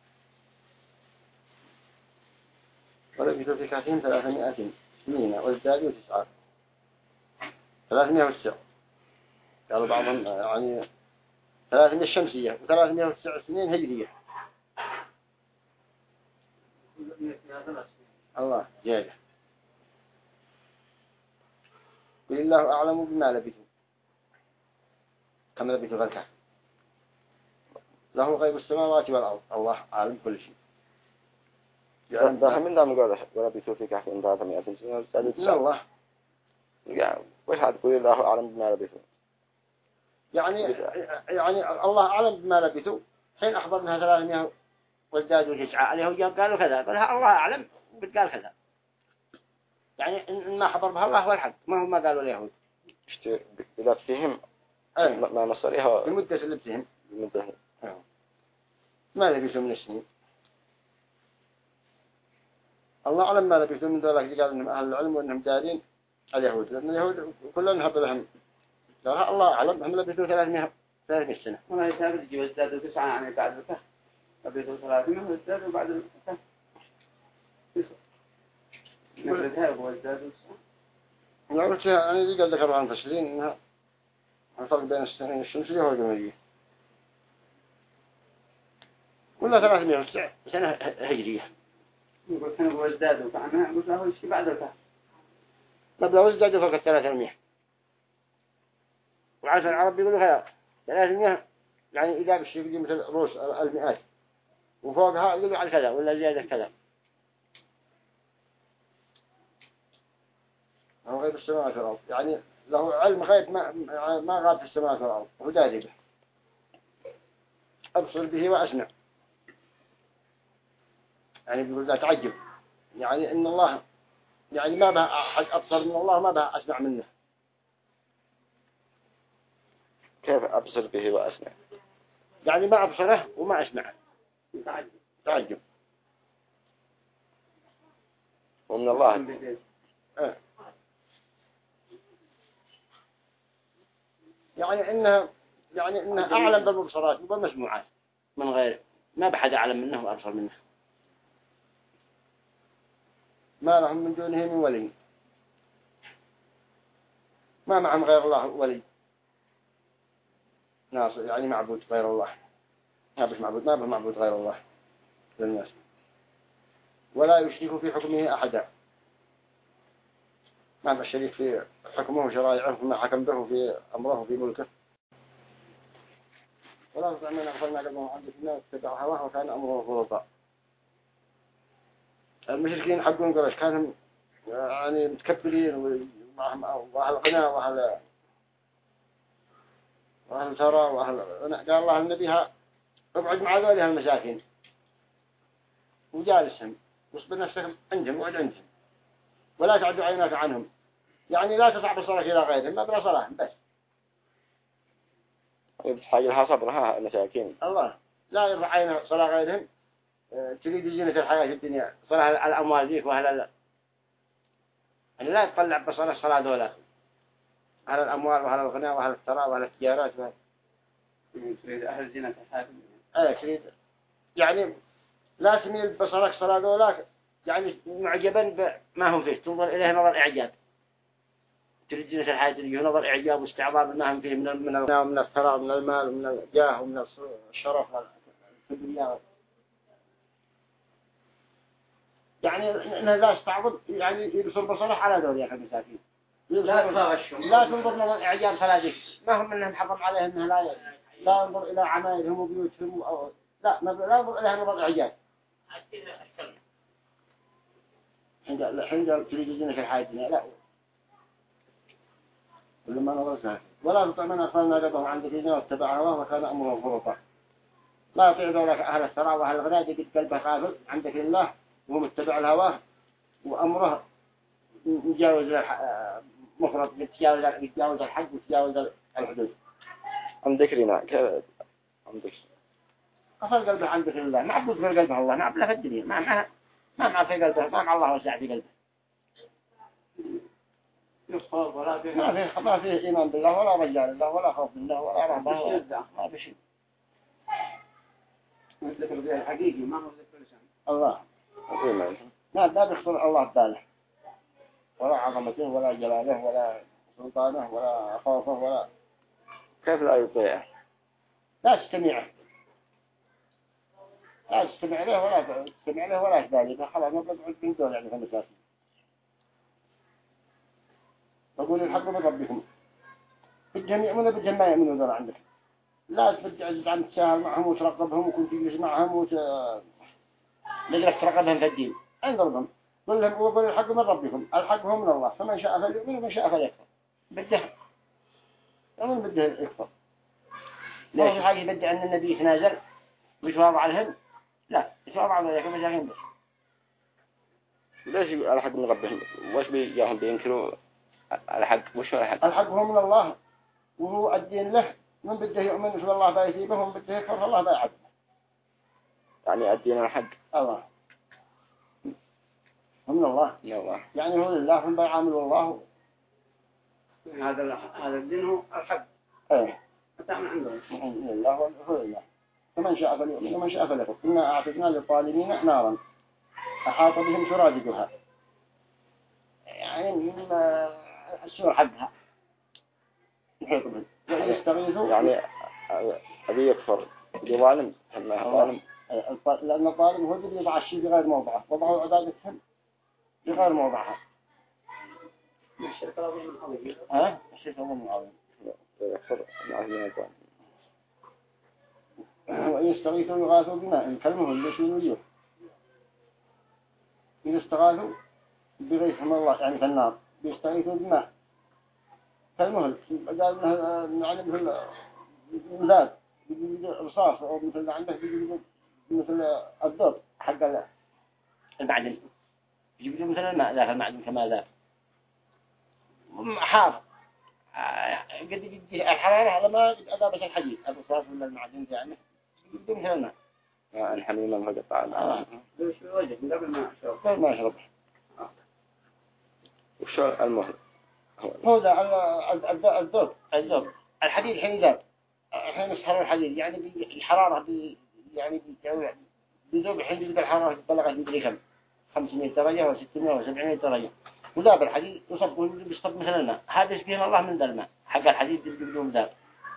ولبثوا في كهفهم ثلاثمائة سنين وازدادوا تسعة ثلاثمائة وتسعة قالوا بعضهم يعني ثلاثمائة الشمسية وثلاثمائة وتسع سنين هجرية الله جاده قل الله أعلم بما لبثوا كم لبثوا غلقه له غيب السماوات والأرض الله عالم كل شيء يعني ده من دام قال ولبثوا في كهف ثلاثمائة سنين وازدادوا تسعة الله يعني وش هذا يقول الله أعلم بما لبثوا يعني يعني الله أعلم بما لبثوا حين أحضر منها ثلاثمائة وازدادوا تسعة عليه وجاب قالوا كذا قالها الله أعلم قال كذا يعني إن ما حضر بها الله هو الحق ما هم ما قالوا اليهود إذا فيهم ما مصريها المدة اللي بتهم المدة ما لبثوا من السنين الله أعلم ما لبثوا من ذلك قال إنهم أهل العلم وإنهم جارين اليهود لأن اليهود كلهم هب لهم قالها الله أعلم هم لبثوا ثلاثمائة ثلاثمائة سنة وما يتابع يجي وازدادوا تسعة يعني بعد الكهف لبثوا ثلاثمائة وازدادوا بعد الكهف نبذها وازدادوا تسعة قلت يعني ذي قال ذكروا عن فسرين إنها الفرق بين السنين الشمسية والقمرية ولا ثلاثمائة وتسعة سنة هجرية يقول كانوا وازدادوا فأنا قلت له شيء بعد الكهف مبلغ وازدادوا فوق الثلاثمائة وعشر العرب يقولوا هذا ثلاثمائة يعني إذا بالشيء يجي مثل روس المئات وفوقها يقولوا على كذا ولا زيادة كذا هو غيب السماوات والأرض يعني له علم غيب ما ما غاب في السماوات والأرض هو داري به أبصر به وأسمع يعني بيقول لا تعجب يعني إن الله يعني ما به أحد أبصر من الله ما به أسمع منه كيف أبصر به وأسمع يعني ما أبصره وما أسمعه تعجب تعجب ومن الله آه. يعني إنها يعني إنها أعلم بالمبصرات وبالمسموعات من غير ما بحد أعلم منه وأبصر منه ما لهم من دونه من ولي ما معهم غير الله ولي ناصر يعني معبود غير الله ما بش معبود ما بش معبود غير الله للناس ولا يشرك في حكمه أحدا ما بش شريك في حكمه وشرائعه فيما حكم به في أمره في ملكه ولا تطع من أغفلنا قلبه عن ذكرنا واتبع هواه وكان أمره فرطا المشركين حقون قريش كانوا يعني متكبرين ومعهم وأهل غنى وأهل وأهل ثرى وأهل قال الله النبي ابعد مع ذولي المساكين وجالسهم واصبر نفسك عندهم وعد عندهم ولا تعد عيناك عنهم، يعني لا تطع بصرك إلى غيرهم ما بلا صلاة بس. حاجة لها صبرها المساكين. الله لا يرفع عينه صلاة غيرهم. تريد زينة الحياة في الدنيا صلاة الأموال ذيك وأهل لا يعني لا تطلع بصلاة صلاة دولة أهل الأموال وأهل الغنى وأهل الثراء وأهل التجارات وأهل تريد أهل زينة الحياة. أيه تريد يعني لا تميل بصرك صلاة دولة يعني معجبا بما هم فيه تنظر إليه نظر إعجاب. تريد زينة الحياة تريد نظر إعجاب واستعظام ما هم فيه من من الغنى ومن الثراء ومن المال ومن الجاه ومن الشرف والكبرياء. يعني إنه لا استعظم يعني يبصر بصره على دول يا أخي مساكين. لا تغشهم. لا تنظر نظر إعجاب صلاتك ما هم منهم حفظ عليه إنه لا لا ينظر إلى عمايلهم وبيوتهم أو لا ما لا ينظر إليها نظر إعجاب. حين حين تريد زينة في الحياة الدنيا لا ولما نظرتها ولا تطع من أخذنا قبه عن ذكرنا واتبع هواه وكان أمره فرطا. لا يطيع ذلك أهل الثراء وأهل الغنى قد قلبه غافل عن ذكر الله وهو متبع الهواه وأمره مجاوز مفرط يتجاوز يتجاوز الحد ويتجاوز الحدود. عن ذكرنا كذا عن ذكر. قفل قلبه عن ذكر الله ما عبود في قلبه الله ما عبله في الدنيا ما مع ما مع في قلبه ما مع الله وسع في قلبه. يخاف ولا في ما في ما في إيمان بالله ولا رجال الله ولا خوف بالله ولا رهبة ما بشيء. الذكر به الحقيقي ما هو ذكر لسان. الله. إيمان. ما ما بيخطر الله باله ولا عظمته ولا جلاله ولا سلطانه ولا خوفه ولا. كيف لا يطيع؟ لا تستمعه لا تستمع له ولا تستمع له ولا تبالي خلاص ما بقعد من دول يعني في المساكين. بقول الحق من ربكم بدهم يؤمنوا بدهم ما يؤمنوا دول عندك لا تبدأ عن تساهل معهم وترقبهم وكنت تجلس معهم وت لجلك ترقبهم في الدين انظرهم قل لهم وقل الحق من ربكم الحق هو من الله فمن شاء فليؤمن ومن شاء فليكفر بده ومن بده يكفر. ليش في حاجة بدأ أن النبي يتنازل ويتواضع عليهم لا يتواضع عليهم مساكين بس. ليش على حق من ربهم وش بيجاهم بينكروا على حق وش على حق؟ الحق هو من الله وهو الدين له من بده يؤمن في الله بيثيبه ومن بده يكفر الله بيعذبه. يعني الدين الحق الله من الله من الله يعني هو لله هم بيعاملوا الله. هذا هذا الدين هو الحق. ايه أتى من عندهم. من الله هو لله فمن شاء فليؤمن ومن شاء فليكفر. إنا أعتدنا للظالمين نارا أحاط بهم سرادقها يعني من السور حقها يحيط بهم ويستغيثوا يعني أبي يكفر بظالم ما ظالم لأن الظالم هو اللي يضع الشيء بغير موضعه وضعوا عبادتهم بغير موضعها. الشرك العظيم العظيم. ها الشرك العظيم العظيم. يكفر مع الظالم. ويستغيثوا يغاثوا بماء كلمه اللي شنو اليوم إذا استغاثوا بغيثهم الله يعني في النار بيستغيثوا بماء كلمه قال إنه يعني مثل مذاب رصاص أو مثل عندك مثل الضوء حق المعدن يجيب مثل الماء ذاك المعدن كما ذاك حار قد يجي الحرارة على ما أذابت الحديد الرصاص ولا المعدن يعني يجيب مثل الماء الحميم ما قطع آه. ليش الوجه من قبل ما أشرب. قبل ما أشرب. وشو المهل؟ هو ذا الذوب الذوب الحديد الحين ذاب الحين يسحر الحديد يعني الحرارة بي يعني بيذوب الحين بيبقى الحرارة بلغت مدري كم خمسمائة درجة أو ستمائة أو سبعمائة درجة وذاب الحديد يصب ويصب مثل الماء هذا يسبيه الله من ذا الماء حق الحديد اللي بدون ذاب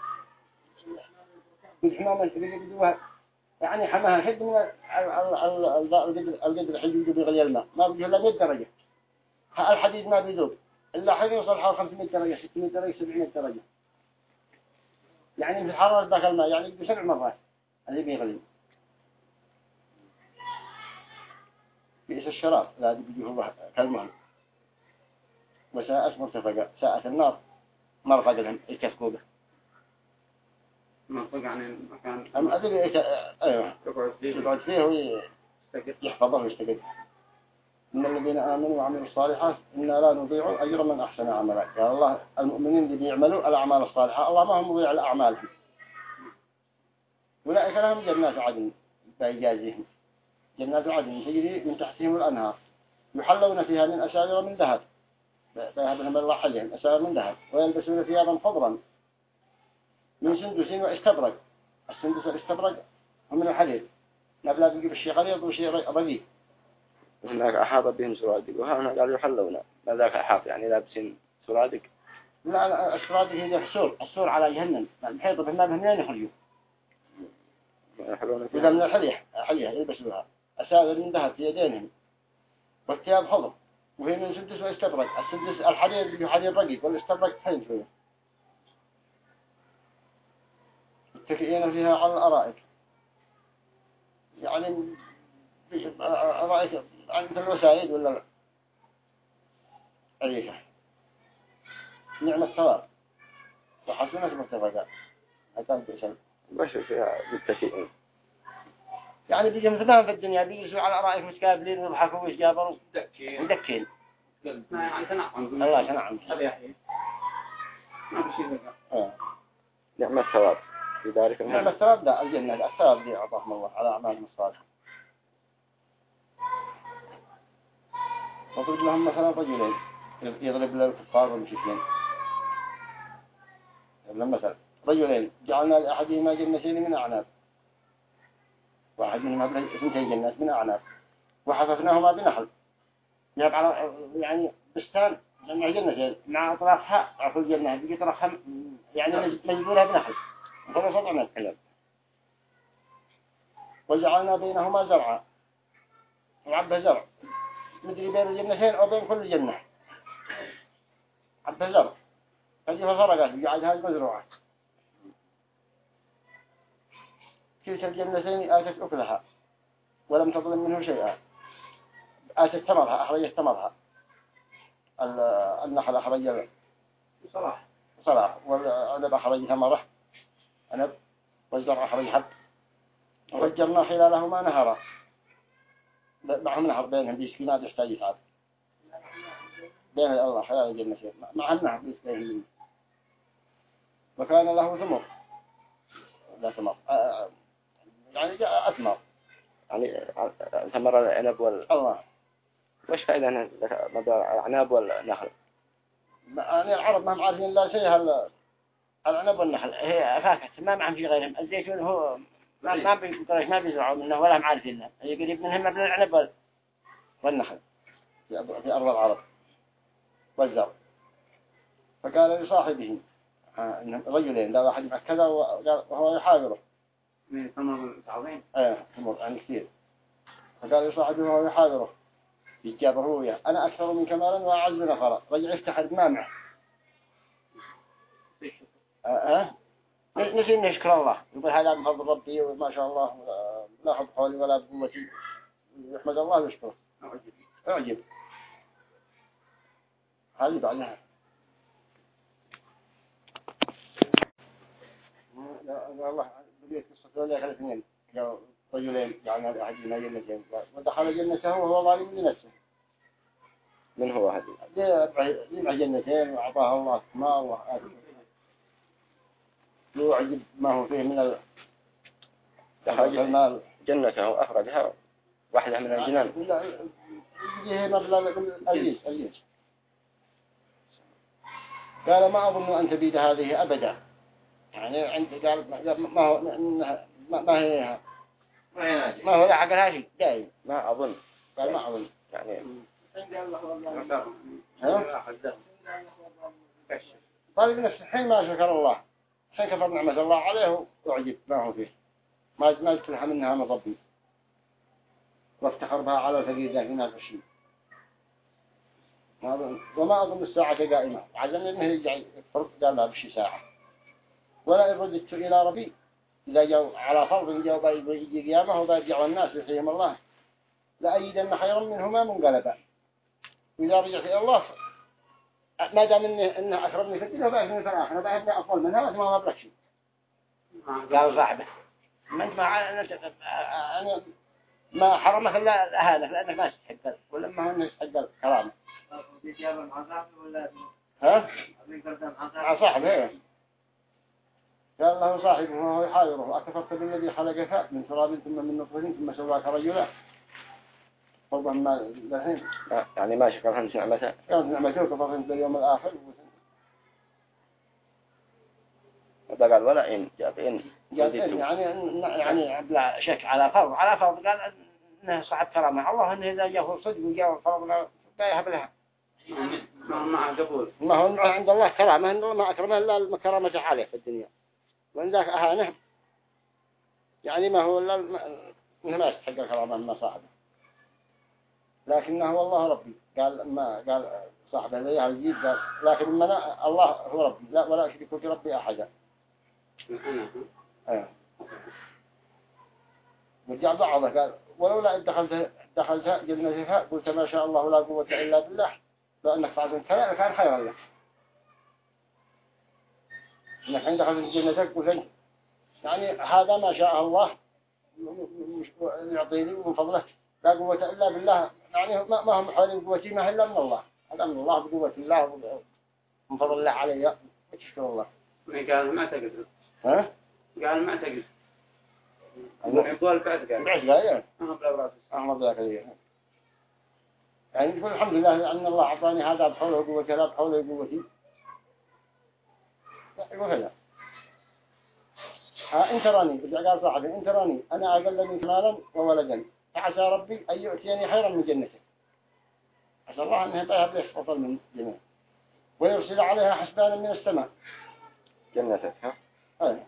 الحمامة اللي بدوها يعني حماها حد من القدر الحديد اللي بيغلي الماء ما بيجي إلا مئة درجة الحديد ما بيذوب إلا حين يوصل حوالي خمسمائة درجة ستمائة درجة سبعمائة درجة يعني في الحرارة ذاك الماء يعني بسبع مرات اللي بيغلي كيس الشراب لا بيجي هو كالمهم وساءت مرتفقة ساءت النار مرفق لهم يكفكوا به مرفق عن مكان أم أدري إيش أيوه يقعد فيه يقعد فيه ويحفظه ويستقر إن الذين آمنوا وعملوا الصالحات إنا لا نضيع أجر من أحسن عملا يا الله المؤمنين اللي بيعملوا الأعمال الصالحة الله ما هم مضيع الأعمالهم أولئك لهم جنات عدن بإجازهم جنات عدن تجري من تحتهم الأنهار يحلون فيها من أساور من ذهب بيهبهم الله حليهم أساور من ذهب ويلبسون ثيابا خضرا من سندس واستبرق السندس والاستبرق هم من الحديد نبلا بيجيب الشيء غليظ وشيء رقيق هناك أحاط بهم سرادق وهنا قالوا يحلون ما ذاك أحاط يعني لابسين سرادق. لا لا السرادق هي السور السور على جهنم الحيط بهم ما بهم يخرجوا يحلون إذا من الحلية الحلية يلبسوها أساور من ذهب في يدينهم والثياب خضر وهي من سندس واستبرق السندس الحديد بيجي حديد رقيق والاستبرق حين شوية متكئين فيها على الأرائك يعني أرائك عند الوسائد ولا لا عريشة نعم الثواب وحسنة مرتفقة أكاد بإسان بشر فيها متكئين يعني بيجي مثلهم في الدنيا بيجلسوا على الأرائك متكابلين ويضحكوا ويتجابروا ودكين يعني تنعم الله تنعم هذا يحيي ما بشي ذكر نعم الثواب في ذلك نعم الثواب لا الجنة لا الثواب دي أعطاهم الله على أعمالهم الصالحة وضرب لهم مثلا رجلين يضرب للكفار والمشركين مثلا رجلين جعلنا لأحدهما جنتين من أعناب واحد منهما اثنتين جنات من أعناب وحففناهما بنخل يبقى على يعني بستان مع جنتين مع أطرافها عفوا الجنة بيجي طرفها يعني مجبولها بنخل وهذا صدع من الحلم وجعلنا بينهما زرعا وعبه زرع مدري بين الجنتين أو بين كل جنة عبه زرع فجي فرقات يقعدها المزروعات كلتا الجنتين آتت أكلها ولم تظلم منه شيئا آتت ثمرها أخرجت ثمرها النخل أخرج صلاح صلاح والعنب أخرج ثمره عنب والزرع أخرج حب وفجرنا خلالهما نهرا معهم نهر بينهم بيسكينات يحتاج يتعب بين الله خلال الجنتين مع النهر بيسكينهم وكان له ثمر لا ثمر يعني جاء أثمر يعني ثمر العنب وال الله وش فائدة العنب والنخل؟ يعني العرب ما هم عارفين لا شيء هال العنب والنخل هي فاكهة ما معهم في غيرهم الزيتون هو ما ما بيقدرش ما بيزرعوا منه ولا هم عارفينه هي قريب منهم ابن العنب والنخل في أرض العرب والزرع فقال لصاحبه رجلين لا واحد مع كذا وهو يحاوره من ثمر تعظيم ايه ثمر يعني كثير فقال لصاحبه وهو يحاوره يجابه وياه أنا أكثر من كمالا وأعز نفرا رجع يفتح المامع أه نسي نشكر الله يقول هذا بفضل ربي وما شاء الله لا حب حولي ولا قوتي يحمد الله ويشكره أعجب هذه بعدها لا الله بديت قصة ذلك الاثنين رجلين جعلنا لأحدهما جنتين ودخل جنته وهو ظالم لنفسه من هو هذا؟ يبع جنتين وأعطاه الله ثمار وآخر يعجب ما هو فيه من ال دخل المال جنته وأخرجها واحدة من الجنان يجيه مبلغ الجيش الجيش قال ما أظن أن تبيد هذه أبدا يعني عند قال ما هو ما هي ما هو لا حق الهاشي دايم ما أظن قال ما أظن يعني طالب نفسه حين ما شكر الله حين كفر نعمة الله عليه وعجب ما هو فيه ما ما يتلح منها من ربي وافتخر بها على الفقير ذاك الناس الشيء وما أظن الساعة قائمة عزمني أنه يرجع يفرق قال لها بشي ساعة ولا إن رددت إلى ربي إذا جاءوا على فرض جاءوا بيجي قيامه وبيرجعوا الناس يحييهم الله لأجدن خيرا منهما منقلبا. وإذا رجعت إلى الله ما دام إنه إنه أكرمني في الدنيا وبأخذني في الآخرة بأخذني أفضل منها بس ما مبلغ شيء. قال صاحبه ما أنت ما أنا ما حرمك إلا هذا لأنك ما تستحق ولما هو إنه يستحق الكرامة. ها؟ مع صاحبه. قال له صاحبه وهو يحاوره أكفرت بالذي خلقك من تراب ثم من نطفة ثم سواك رجلا. طبعا ما الحين يعني ما شكرهم نعمته كانت نعمته كفرت باليوم الآخر. هذا قال ولا إن جاب إن قال يعني يعني بلا شك على فرض على فرض قال إنه صاحب كرامة الله إنه إذا جاءه صدق وجاء فرض بيهب لها. ما ما قبول. ما هو عند الله كرامة إنه ما أكرمه إلا المكرمة عليه في الدنيا. وإن ذاك أهانه يعني ما هو إلا إنه ما يستحق الكرامة من صاحبه. لكنه والله ربي قال ما قال صاحبه ليه الجيد قال لكن من الله هو ربي لا ولا أشرك بربي أحدا. أه. ورجع بعضه قال ولولا إن دخلت دخلت جنتها قلت ما شاء الله لا قوة إلا بالله لأنك فعلت كذا كان خيرا لك. إنك عند دخلت جنتك قلت يعني هذا ما شاء الله يعطيني من فضله لا قوة إلا بالله يعني ما ما هم حوالين قوتي ما إلا من الله هذا من الله بقوة الله من فضل الله علي أشكر الله. قال ما تقدر. ها؟ قال ما تقدر. يقول بعد قال. بعد لا يعني. أنا بلا براس. أنا بلا كذي. يعني يقول الحمد لله أن الله أعطاني هذا بحوله قوتي لا بحوله قوتي. يقول هلا. ها أنت راني إذا قال صاحبي أنت راني أنا أقل منك مالا وولدا فعسى ربي أن يؤتيني خيرا من جنته. عسى الله أنه يطيها بليش أفضل من جنته ويرسل عليها حسبانا من السماء. جنتك ها؟ أيه.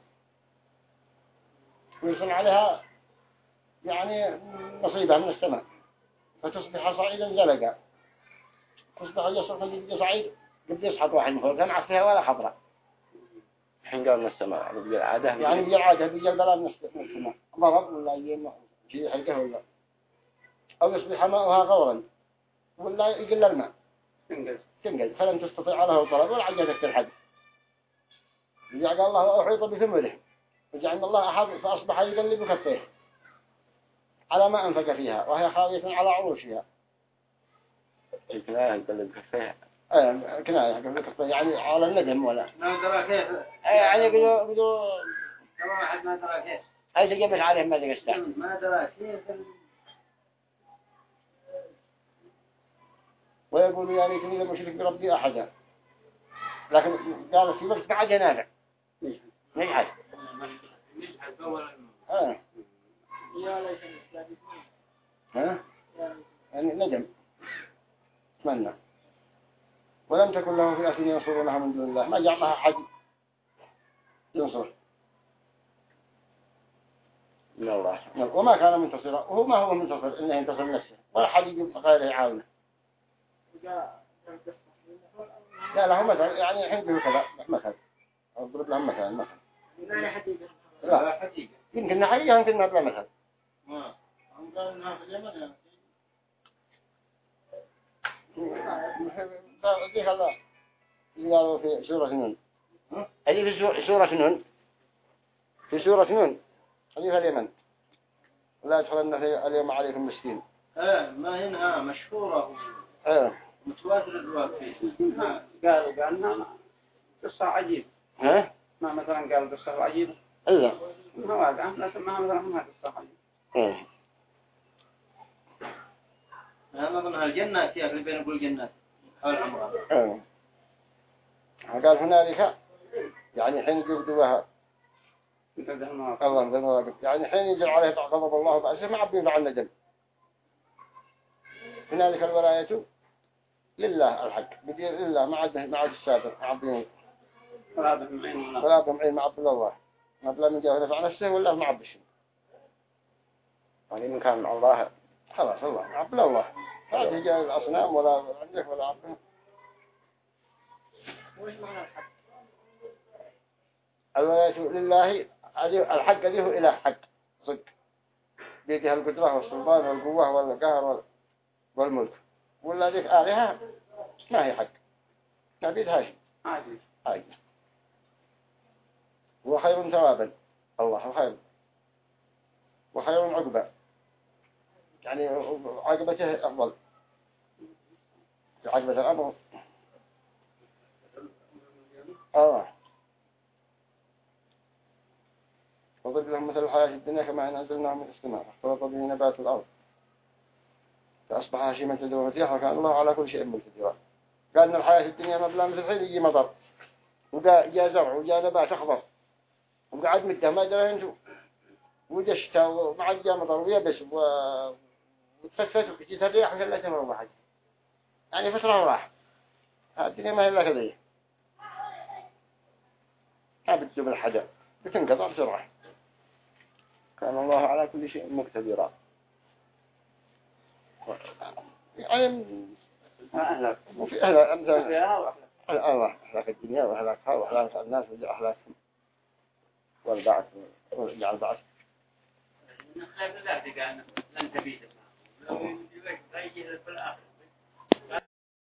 ويرسل عليها يعني نصيبها من السماء فتصبح صعيدا زلقا تصبح يصرف اللي صعيد قد يسحط واحد مفروض ما فيها ولا خضراء. الحين قال من السماء يعني بيجي العادة يعني بيجي العادة بيجي البلاء من السماء ضرب ولا يجي شيء حلقه ولا أو يصبح ماؤها غورا ولا يقل الماء تنقل تنقل فلن تستطيع له طلب ولا عجزك تلحق. جعل الله أحيط بثمره وجعل الله أحد فأصبح يقلب كفيه على ما أنفق فيها وهي خاوية على عروشها. الكناية يقلب كفيها. ايه كناية يقلب كفيه يعني على الندم ولا. ما درى كيف. يعني بدو بدو. كما واحد ما درى كيف. أي تجيبش عليه ما تقصده. ما درى كيف. ويقول يا ليتني لم أشرك بربي أحدا. لكن قال في وقت بعد نافع. نجحت. نجحت أولا. اه. يا ليتني سلبي. ها؟ يعني ندم. أتمنى. ولم تكن له فئة ينصرونها من دون الله ما جعلها حد ينصر من الله. وما كان منتصرا وهو ما هو منتصر إنه ينتصر نفسه ولا حد يجيب غيره يعاونه. لا لا هم مثلا يعني الحين بيقول كذا مثلا أضرب لهم مثلا مثلا لا حقيقة لا حقيقة يمكن حقيقة يمكن ما بلا مثل ما هم قالوا إنها في اليمن ذيك الله قالوا في سورة نون هذه في سورة نون في سورة نون هذه في اليمن لا يدخلن اليوم عليكم مسكين. ايه ما هنا مشهورة ايه متواتر الرواية فيه. قالوا قالنا قصة عجيب. ها ما مثلا قالوا قصة عجيبة. إلا ما واقع ما مثلا ما قصة عجيبة. ايه أنا أظنها الجنات يا أخي بين أقول الجنات حول عمرها. ايه قال هنالك يعني حين يقبضوها الله ذا المواقف يعني حين يجر عليه غضب الله بأسه ما عبين عن ندم. هنالك الولاية لله الحق بدي لله ما عاد ما عاد السابق ما عبين ولا بمعين ولا بمعين ما عبد الله ما بلا من جاه نفع نفسه ولا ما عبش يعني من كان مع الله خلاص الله عبد الله هذا جاء الأصنام ولا عندك ولا عبده. وش معنى الحق؟ الولاية لله الحق ذيه إلى حق صدق بيدها القدرة والسلطان والقوة والقهر والملك، ولا ذيك آلهة ما هي حق، ما بيدها شيء عادي. عادي. وخير ثوابا الله خير وخير عقبة، يعني عقبته أفضل، عقبة الأمر آه. وضرب لهم مثل الحياة الدنيا كما أنزلناه من السماء اختلط به نبات الأرض فأصبح هشيما تدور ريحا وكان الله على كل شيء مقتدر. قال إن الحياة الدنيا مبلغ مثل الحين يجي مطر وجاء زرع وجاء نبات أخضر وقعد مدة ما درى ينجو وجشته ومع جاء مطر ويبس و... وتفكت وكتيت الرياح وخلتها مرة حاجة يعني فترة وراح. الدنيا ما هي إلا كذا ما بتجيب الحدا بتنقطع بسرعة. كان الله على كل شيء مقتدرا. يعني أهلك وفي أهلاك أمثال فيها وأهلك الله أهلاك الدنيا وأهلاكها وأهلاك الناس وأهلاكهم والبعث وجعل البعث. من خير ذاتك أن لن تبيد لو يجيك غير في الآخر.